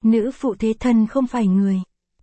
Nữ phụ thế thân không phải người.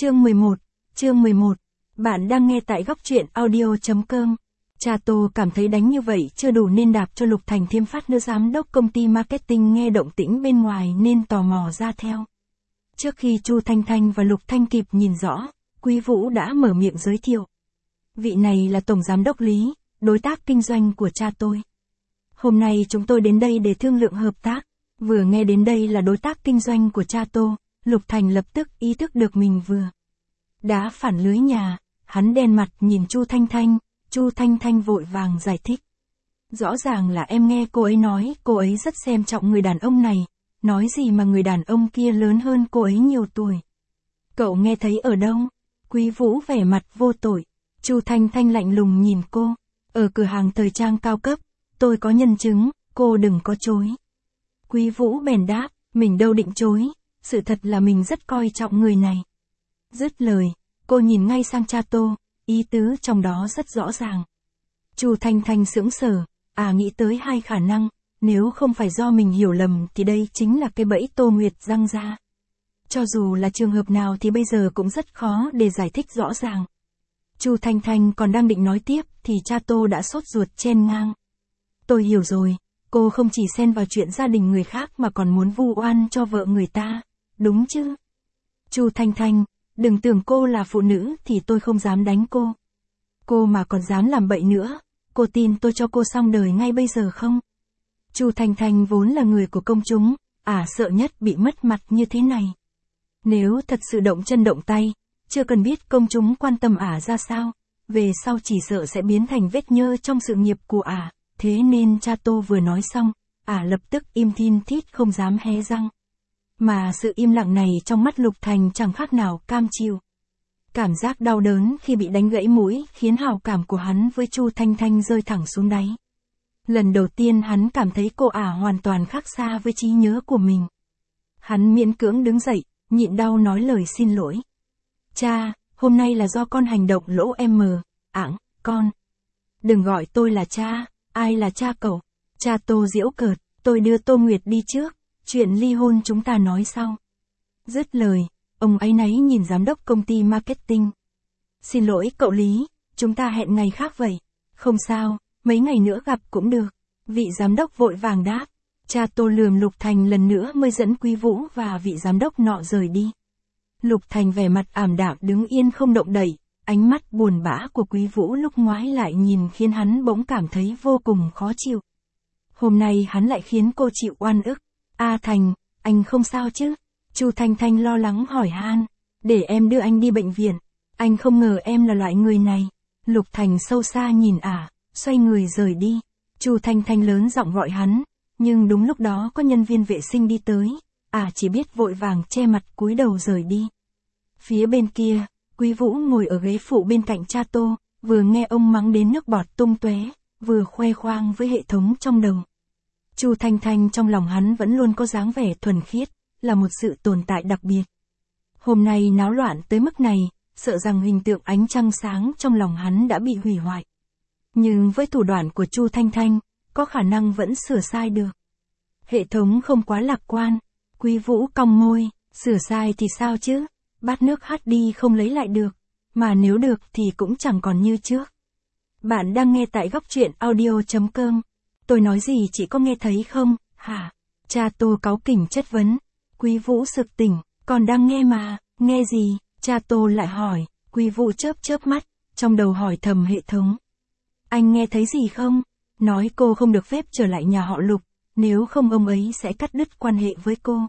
Chương 11. Bạn đang nghe tại góc truyện audio.com. Cha Tô cảm thấy đánh như vậy chưa đủ nên đạp cho Lục Thành thêm phát nữa. Giám đốc công ty marketing nghe động tĩnh bên ngoài nên tò mò ra theo. Trước khi Chu Thanh Thanh và Lục Thanh kịp nhìn rõ, Quý Vũ đã mở miệng giới thiệu. Vị này là Tổng Giám đốc Lý, đối tác kinh doanh của cha tôi. Hôm nay chúng tôi đến đây để thương lượng hợp tác. Vừa nghe đến đây là đối tác kinh doanh của cha Tô, Lục Thành lập tức ý thức được mình vừa đá phản lưới nhà. Hắn đen mặt nhìn Chu Thanh Thanh, Chu Thanh Thanh vội vàng giải thích. Rõ ràng là em nghe cô ấy nói cô ấy rất xem trọng người đàn ông này, nói gì mà người đàn ông kia lớn hơn cô ấy nhiều tuổi. Cậu nghe thấy ở đâu? Quý Vũ vẻ mặt vô tội. Chu Thanh Thanh lạnh lùng nhìn cô. Ở cửa hàng thời trang cao cấp, tôi có nhân chứng, cô đừng có chối. Quý Vũ bèn đáp, mình đâu định chối, sự thật là mình rất coi trọng người này. Dứt lời, cô nhìn ngay sang cha Tô, ý tứ trong đó rất rõ ràng. Chu Thanh Thanh sững sờ, nghĩ tới hai khả năng, nếu không phải do mình hiểu lầm thì đây chính là cái bẫy Tô Nguyệt răng ra. Cho dù là trường hợp nào thì bây giờ cũng rất khó để giải thích rõ ràng. Chu Thanh Thanh còn đang định nói tiếp thì cha Tô đã sốt ruột chen ngang. Tôi hiểu rồi, cô không chỉ xen vào chuyện gia đình người khác mà còn muốn vu oan cho vợ người ta, đúng chứ? Chu Thanh Thanh, đừng tưởng cô là phụ nữ thì tôi không dám đánh cô. Cô mà còn dám làm bậy nữa, cô tin tôi cho cô xong đời ngay bây giờ không? Chu Thanh Thanh vốn là người của công chúng, sợ nhất bị mất mặt như thế này. Nếu thật sự động chân động tay, chưa cần biết công chúng quan tâm ra sao, về sau chỉ sợ sẽ biến thành vết nhơ trong sự nghiệp của thế nên cha Tô vừa nói xong, lập tức im thin thít không dám hé răng. Mà sự im lặng này trong mắt Lục Thành chẳng khác nào cam chịu. Cảm giác đau đớn khi bị đánh gãy mũi khiến hảo cảm của hắn với Chu Thanh Thanh rơi thẳng xuống đáy. Lần đầu tiên hắn cảm thấy cô hoàn toàn khác xa với trí nhớ của mình. Hắn miễn cưỡng đứng dậy, nhịn đau nói lời xin lỗi. Cha, hôm nay là do con hành động lỗ con. Đừng gọi tôi là cha, ai là cha cậu? Cha Tô giễu cợt, tôi đưa Tô Nguyệt đi trước, chuyện ly hôn chúng ta nói sau. Dứt lời, ông áy náy nhìn giám đốc công ty marketing. Xin lỗi cậu Lý, chúng ta hẹn ngày khác vậy. Không sao, mấy ngày nữa gặp cũng được. Vị giám đốc vội vàng đáp. Cha Tô lườm Lục Thành lần nữa mới dẫn Quý Vũ và vị giám đốc nọ rời đi. Lục Thành vẻ mặt ảm đạm đứng yên không động đậy, ánh mắt buồn bã của Quý Vũ lúc ngoái lại nhìn khiến hắn bỗng cảm thấy vô cùng khó chịu. Hôm nay hắn lại khiến cô chịu oan ức. Thành, anh không sao chứ? Chu Thanh Thanh lo lắng hỏi han. Để em đưa anh đi bệnh viện. Anh không ngờ em là loại người này. Lục Thành sâu xa nhìn xoay người rời đi. Chu Thanh Thanh lớn giọng gọi hắn, nhưng đúng lúc đó có nhân viên vệ sinh đi tới. Chỉ biết vội vàng che mặt cúi đầu rời đi. Phía bên kia, Quý Vũ ngồi ở ghế phụ bên cạnh cha Tô, vừa nghe ông mắng đến nước bọt tung tóe, vừa khoe khoang với hệ thống trong đầu. Chu Thanh Thanh trong lòng hắn vẫn luôn có dáng vẻ thuần khiết, là một sự tồn tại đặc biệt. Hôm nay náo loạn tới mức này, sợ rằng hình tượng ánh trăng sáng trong lòng hắn đã bị hủy hoại. Nhưng với thủ đoạn của Chu Thanh Thanh, có khả năng vẫn sửa sai được. Hệ thống không quá lạc quan. Quý Vũ cong môi, sửa sai thì sao chứ? Bát nước hắt đi không lấy lại được, mà nếu được thì cũng chẳng còn như trước. Bạn đang nghe tại góc truyện audio.com. Tôi nói gì chị có nghe thấy không, hả? Cha Tô cáu kỉnh chất vấn. Quý Vũ sực tỉnh, còn đang nghe mà, nghe gì? Cha Tô lại hỏi. Quý Vũ chớp mắt, trong đầu hỏi thầm hệ thống. Anh nghe thấy gì không? Nói cô không được phép trở lại nhà họ Lục, nếu không ông ấy sẽ cắt đứt quan hệ với cô.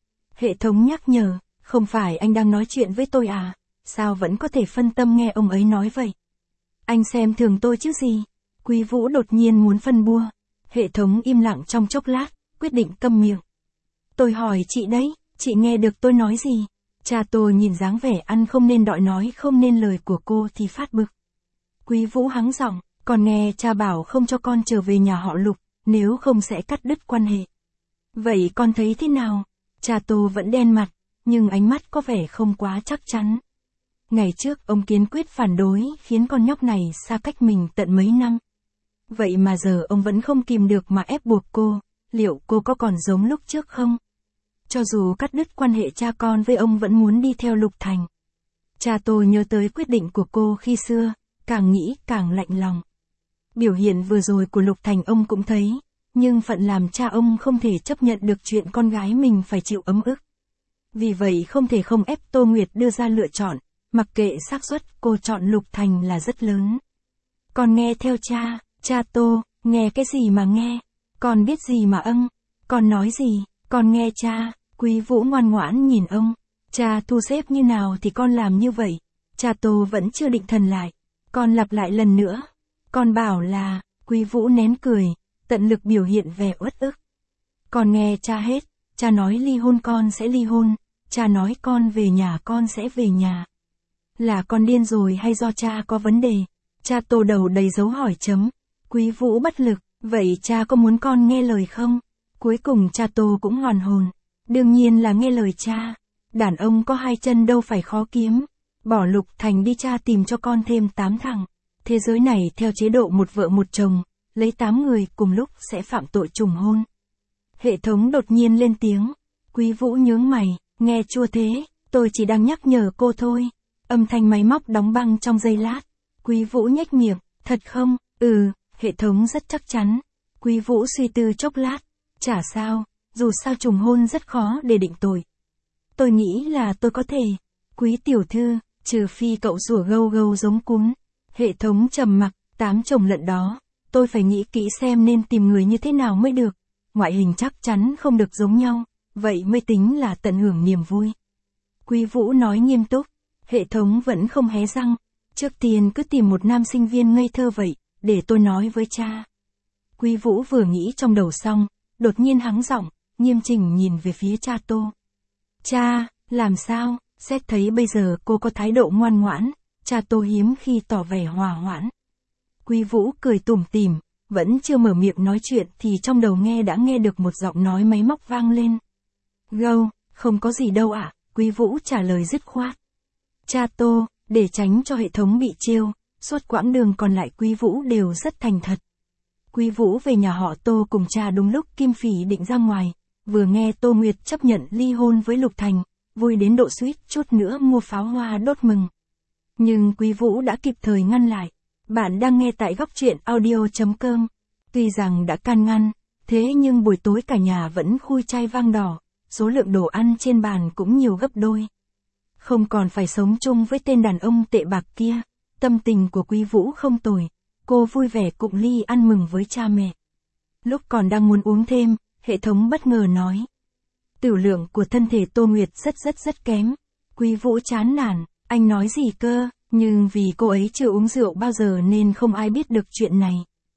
Hệ thống nhắc nhở, không phải anh đang nói chuyện với tôi sao vẫn có thể phân tâm nghe ông ấy nói vậy? Anh xem thường tôi chứ gì? Quý Vũ đột nhiên muốn phân bua. Hệ thống im lặng trong chốc lát, quyết định câm miệng. Tôi hỏi chị đấy, chị nghe được tôi nói gì? Cha Tô nhìn dáng vẻ ăn không nên đọi nói không nên lời của cô thì phát bực. Quý Vũ hắng giọng, còn nghe cha bảo không cho con trở về nhà họ Lục, nếu không sẽ cắt đứt quan hệ. Vậy con thấy thế nào? Cha Tô vẫn đen mặt, nhưng ánh mắt có vẻ không quá chắc chắn. Ngày trước ông kiên quyết phản đối khiến con nhóc này xa cách mình tận mấy năm. Vậy mà giờ ông vẫn không kìm được mà ép buộc cô, liệu cô có còn giống lúc trước không? Cho dù cắt đứt quan hệ cha con với ông vẫn muốn đi theo Lục Thành. Cha tôi nhớ tới quyết định của cô khi xưa, càng nghĩ càng lạnh lòng. Biểu hiện vừa rồi của Lục Thành ông cũng thấy, nhưng phận làm cha ông không thể chấp nhận được chuyện con gái mình phải chịu ấm ức. Vì vậy không thể không ép Tô Nguyệt đưa ra lựa chọn, mặc kệ xác suất cô chọn Lục Thành là rất lớn. Con nghe theo cha, cha Tô, nghe cái gì mà nghe, con biết gì mà con nói gì, con nghe cha. Quý Vũ ngoan ngoãn nhìn ông, cha thu xếp như nào thì con làm như vậy. Cha Tô vẫn chưa định thần lại, con lặp lại lần nữa. Con bảo là, Quý Vũ nén cười, tận lực biểu hiện vẻ uất ức. Con nghe cha hết, cha nói ly hôn con sẽ ly hôn, cha nói con về nhà con sẽ về nhà. Là con điên rồi hay do cha có vấn đề? Cha Tô đầu đầy dấu hỏi chấm. Quý Vũ bất lực, vậy cha có muốn con nghe lời không? Cuối cùng cha Tô cũng hoàn hồn. Đương nhiên là nghe lời cha. Đàn ông có hai chân đâu phải khó kiếm. Bỏ Lục Thành đi, cha tìm cho con thêm 8 thằng. Thế giới này theo chế độ một vợ một chồng, lấy 8 người cùng lúc sẽ phạm tội trùng hôn. Hệ thống đột nhiên lên tiếng. Quý Vũ nhướng mày, nghe chua thế, tôi chỉ đang nhắc nhở cô thôi. Âm thanh máy móc đóng băng trong giây lát. Quý Vũ nhếch miệng, thật không? Hệ thống rất chắc chắn. Quý Vũ suy tư chốc lát. Chả sao, dù sao trùng hôn rất khó để định tội. Tôi nghĩ là tôi có thể. Quý tiểu thư, trừ phi cậu rủa gâu gâu giống cún. Hệ thống trầm mặc, 8 chồng lận đó. Tôi phải nghĩ kỹ xem nên tìm người như thế nào mới được. Ngoại hình chắc chắn không được giống nhau, vậy mới tính là tận hưởng niềm vui. Quý Vũ nói nghiêm túc. Hệ thống vẫn không hé răng. Trước tiên cứ tìm một nam sinh viên ngây thơ vậy, để tôi nói với cha. Quý Vũ vừa nghĩ trong đầu xong, đột nhiên hắng giọng, nghiêm chỉnh nhìn về phía cha Tô. Cha, làm sao? Xét thấy bây giờ cô có thái độ ngoan ngoãn, cha Tô hiếm khi tỏ vẻ hòa hoãn. Quý Vũ cười tủm tỉm, vẫn chưa mở miệng nói chuyện thì trong đầu đã nghe được một giọng nói máy móc vang lên. Gâu, không có gì đâu ạ, Quý Vũ trả lời dứt khoát. Cha Tô, để tránh cho hệ thống bị trêu, suốt quãng đường còn lại Quý Vũ đều rất thành thật. Quý Vũ về nhà họ Tô cùng cha đúng lúc Kim Phỉ định ra ngoài, vừa nghe Tô Nguyệt chấp nhận ly hôn với Lục Thành, vui đến độ suýt chút nữa mua pháo hoa đốt mừng. Nhưng Quý Vũ đã kịp thời ngăn lại. Bạn đang nghe tại góc truyện audio.com. Tuy rằng đã can ngăn, thế nhưng buổi tối cả nhà vẫn khui chai vang đỏ, số lượng đồ ăn trên bàn cũng nhiều gấp đôi. Không còn phải sống chung với tên đàn ông tệ bạc kia, tâm tình của Quý Vũ không tồi, cô vui vẻ cụng ly ăn mừng với cha mẹ. Lúc còn đang muốn uống thêm, hệ thống bất ngờ nói. Tửu lượng của thân thể Tô Nguyệt rất kém. Quý Vũ chán nản, anh nói gì cơ, nhưng vì cô ấy chưa uống rượu bao giờ nên không ai biết được chuyện này.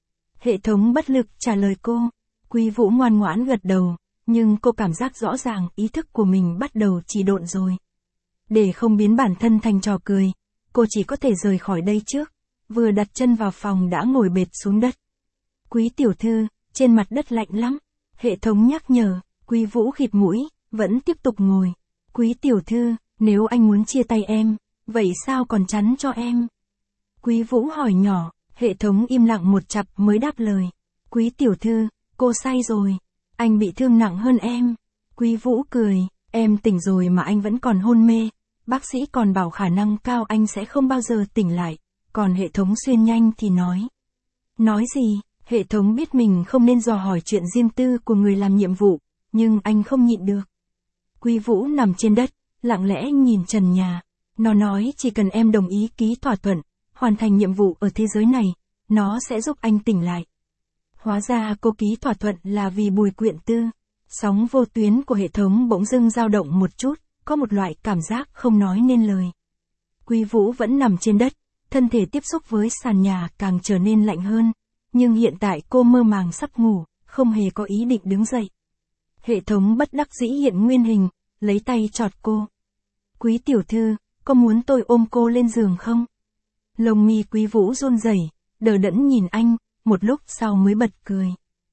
Hệ thống bất lực trả lời cô. Quý Vũ ngoan ngoãn gật đầu, nhưng cô cảm giác rõ ràng ý thức của mình bắt đầu trì độn rồi. Để không biến bản thân thành trò cười, cô chỉ có thể rời khỏi đây trước. Vừa đặt chân vào phòng đã ngồi bệt xuống đất. Quý tiểu thư, trên mặt đất lạnh lắm. Hệ thống nhắc nhở. Quý Vũ khịt mũi, vẫn tiếp tục ngồi. Quý tiểu thư, nếu anh muốn chia tay em, vậy sao còn chắn cho em? Quý Vũ hỏi nhỏ, hệ thống im lặng một chặp mới đáp lời. Quý tiểu thư, cô say rồi. Anh bị thương nặng hơn em. Quý Vũ cười, em tỉnh rồi mà anh vẫn còn hôn mê. Bác sĩ còn bảo khả năng cao anh sẽ không bao giờ tỉnh lại. Còn hệ thống xuyên nhanh thì nói. Nói gì? Hệ thống biết mình không nên dò hỏi chuyện riêng tư của người làm nhiệm vụ, nhưng anh không nhịn được. Quý Vũ nằm trên đất, lặng lẽ nhìn trần nhà. Nó nói chỉ cần em đồng ý ký thỏa thuận, hoàn thành nhiệm vụ ở thế giới này, nó sẽ giúp anh tỉnh lại. Hóa ra cô ký thỏa thuận là vì Bùi Quyện Tư. Sóng vô tuyến của hệ thống bỗng dưng dao động một chút, có một loại cảm giác không nói nên lời. Quý Vũ vẫn nằm trên đất, thân thể tiếp xúc với sàn nhà càng trở nên lạnh hơn, nhưng hiện tại cô mơ màng sắp ngủ, không hề có ý định đứng dậy. Hệ thống bất đắc dĩ hiện nguyên hình, lấy tay chọt cô. Quý tiểu thư, có muốn tôi ôm cô lên giường không? Lông mi Quý Vũ run rẩy, đờ đẫn nhìn anh, một lúc sau mới bật cười.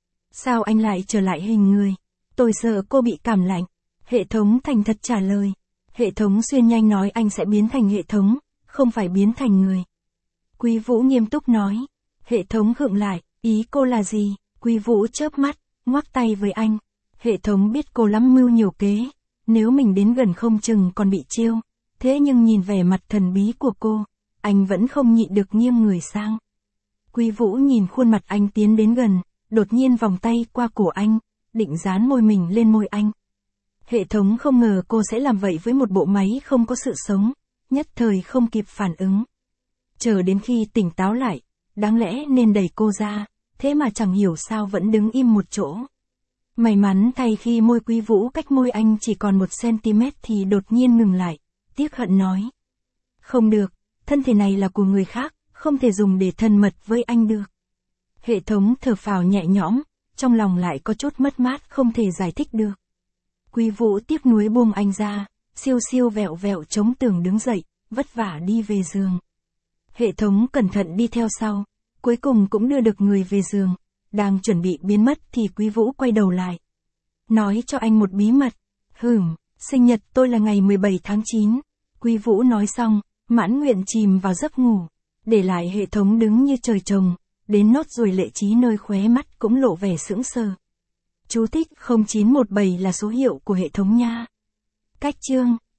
Sao anh lại trở lại hình người? Tôi sợ cô bị cảm lạnh. Hệ thống thành thật trả lời. Hệ thống xuyên nhanh nói anh sẽ biến thành hệ thống, không phải biến thành người. Quý Vũ nghiêm túc nói. Hệ thống khựng lại, ý cô là gì? Quý Vũ chớp mắt, ngoắc tay với anh. Hệ thống biết cô lắm mưu nhiều kế, nếu mình đến gần không chừng còn bị trêu. Thế nhưng nhìn vẻ mặt thần bí của cô, anh vẫn không nhịn được nghiêng người sang. Quý Vũ nhìn khuôn mặt anh tiến đến gần, đột nhiên vòng tay qua cổ anh, định dán môi mình lên môi anh. Hệ thống không ngờ cô sẽ làm vậy với một bộ máy không có sự sống, nhất thời không kịp phản ứng. Chờ đến khi tỉnh táo lại, đáng lẽ nên đẩy cô ra, thế mà chẳng hiểu sao vẫn đứng im một chỗ. May mắn thay khi môi Quý Vũ cách môi anh chỉ còn 1cm thì đột nhiên ngừng lại, tiếc hận nói. Không được, thân thể này là của người khác, không thể dùng để thân mật với anh được. Hệ thống thở phào nhẹ nhõm, trong lòng lại có chút mất mát không thể giải thích được. Quý Vũ tiếc nuối buông anh ra, siêu siêu vẹo vẹo chống tường đứng dậy, vất vả đi về giường. Hệ thống cẩn thận đi theo sau, cuối cùng cũng đưa được người về giường, đang chuẩn bị biến mất thì Quý Vũ quay đầu lại. Nói cho anh một bí mật. Sinh nhật tôi là ngày 17 tháng 9. Quý Vũ nói xong, mãn nguyện chìm vào giấc ngủ, để lại hệ thống đứng như trời trồng, đến nốt ruồi lệ trí nơi khóe mắt cũng lộ vẻ sững sờ. Chú thích 0917 là số hiệu của hệ thống nha. Cách chương